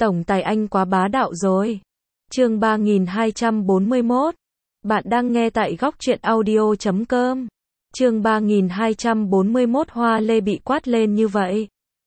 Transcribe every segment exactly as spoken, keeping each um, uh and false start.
Tổng tài anh quá bá đạo rồi. Chương ba nghìn hai trăm bốn mươi mốt. Bạn đang nghe tại góc truyện audio chấm com. Chương ba nghìn hai trăm bốn mươi mốt. Hoa Lê bị quát lên như vậy.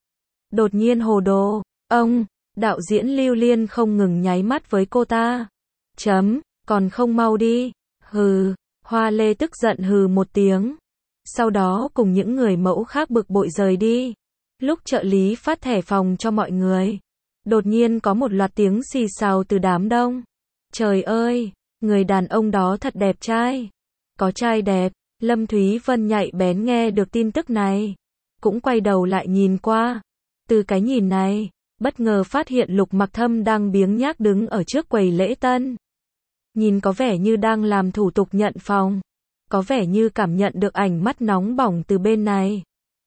Đột nhiên hồ đồ. Ông, đạo diễn Lưu Liên không ngừng nháy mắt với cô ta. Chấm, còn không mau đi. Hừ, Hoa Lê tức giận hừ một tiếng. Sau đó cùng những người mẫu khác bực bội rời đi. Lúc trợ lý phát thẻ phòng cho mọi người, đột nhiên có một loạt tiếng xì xào từ đám đông. Trời ơi, người đàn ông đó thật đẹp trai. Có trai đẹp. Lâm Thúy Vân nhạy bén nghe được tin tức này, cũng quay đầu lại nhìn qua. Từ cái nhìn này, bất ngờ phát hiện Lục Mặc Thâm đang biếng nhác đứng ở trước quầy lễ tân. Nhìn có vẻ như đang làm thủ tục nhận phòng. Có vẻ như cảm nhận được ánh mắt nóng bỏng từ bên này.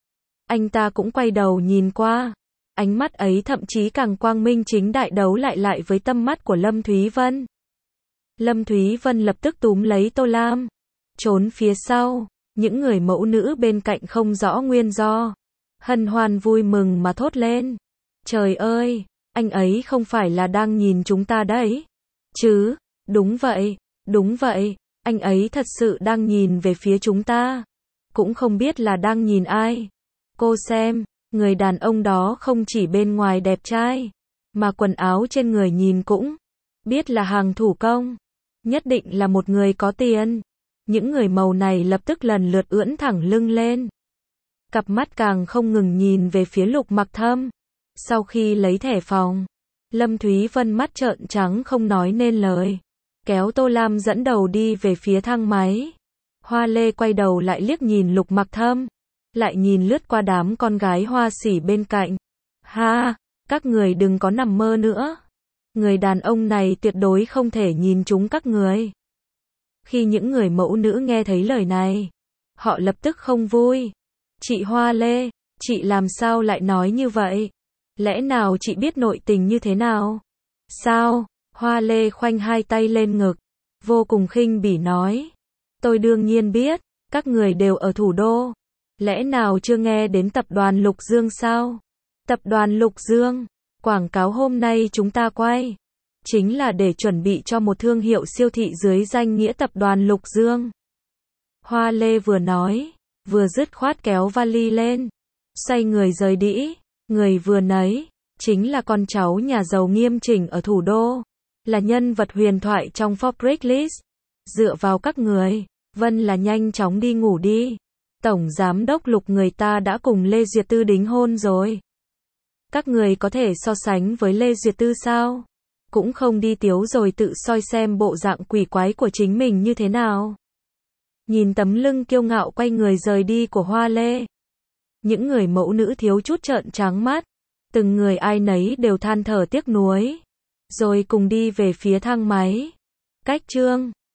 Anh ta cũng quay đầu nhìn qua. Ánh mắt ấy thậm chí càng quang minh chính đại đấu lại lại với tâm mắt của Lâm Thúy Vân. Lâm Thúy Vân lập tức túm lấy Tô Lam, trốn phía sau. Những người mẫu nữ bên cạnh không rõ nguyên do, hân hoan vui mừng mà thốt lên. Trời ơi, anh ấy không phải là đang nhìn chúng ta đấy chứ? Đúng vậy, đúng vậy, anh ấy thật sự đang nhìn về phía chúng ta. Cũng không biết là đang nhìn ai. Cô xem, người đàn ông đó không chỉ bên ngoài đẹp trai, mà quần áo trên người nhìn cũng biết là hàng thủ công. Nhất định là một người có tiền. Những người màu này lập tức lần lượt ưỡn thẳng lưng lên. Cặp mắt càng không ngừng nhìn về phía Lục Mặc Thâm. Sau khi lấy thẻ phòng, Lâm Thúy Vân mắt trợn trắng không nói nên lời, kéo Tô Lam dẫn đầu đi về phía thang máy. Hoa Lê quay đầu lại liếc nhìn Lục Mặc Thâm, lại nhìn lướt qua đám con gái hoa sỉ bên cạnh. Ha, các người đừng có nằm mơ nữa. Người đàn ông này tuyệt đối không thể nhìn trúng các người. Khi những người mẫu nữ nghe thấy lời này, họ lập tức không vui. Chị Hoa Lê, chị làm sao lại nói như vậy? Lẽ nào chị biết nội tình như thế nào? Sao? Hoa Lê khoanh hai tay lên ngực, vô cùng khinh bỉ nói. Tôi đương nhiên biết, các người đều ở thủ đô. Lẽ nào chưa nghe đến tập đoàn Lục Dương sao? Tập đoàn Lục Dương, quảng cáo hôm nay chúng ta quay, chính là để chuẩn bị cho một thương hiệu siêu thị dưới danh nghĩa tập đoàn Lục Dương. Hoa Lê vừa nói, vừa dứt khoát kéo vali lên, xoay người rời đĩ. Người vừa nấy, chính là con cháu nhà giàu nghiêm chỉnh ở thủ đô, là nhân vật huyền thoại trong Forbes list. Dựa vào các người, Vân là nhanh chóng đi ngủ đi. Tổng giám đốc Lục người ta đã cùng Lê Duyệt Tư đính hôn rồi. Các người có thể so sánh với Lê Duyệt Tư sao? Cũng không đi tiếu rồi tự soi xem bộ dạng quỷ quái của chính mình như thế nào. Nhìn tấm lưng kiêu ngạo quay người rời đi của Hoa Lê, những người mẫu nữ thiếu chút trợn trắng mắt. Từng người ai nấy đều than thở tiếc nuối, rồi cùng đi về phía thang máy. Cách chương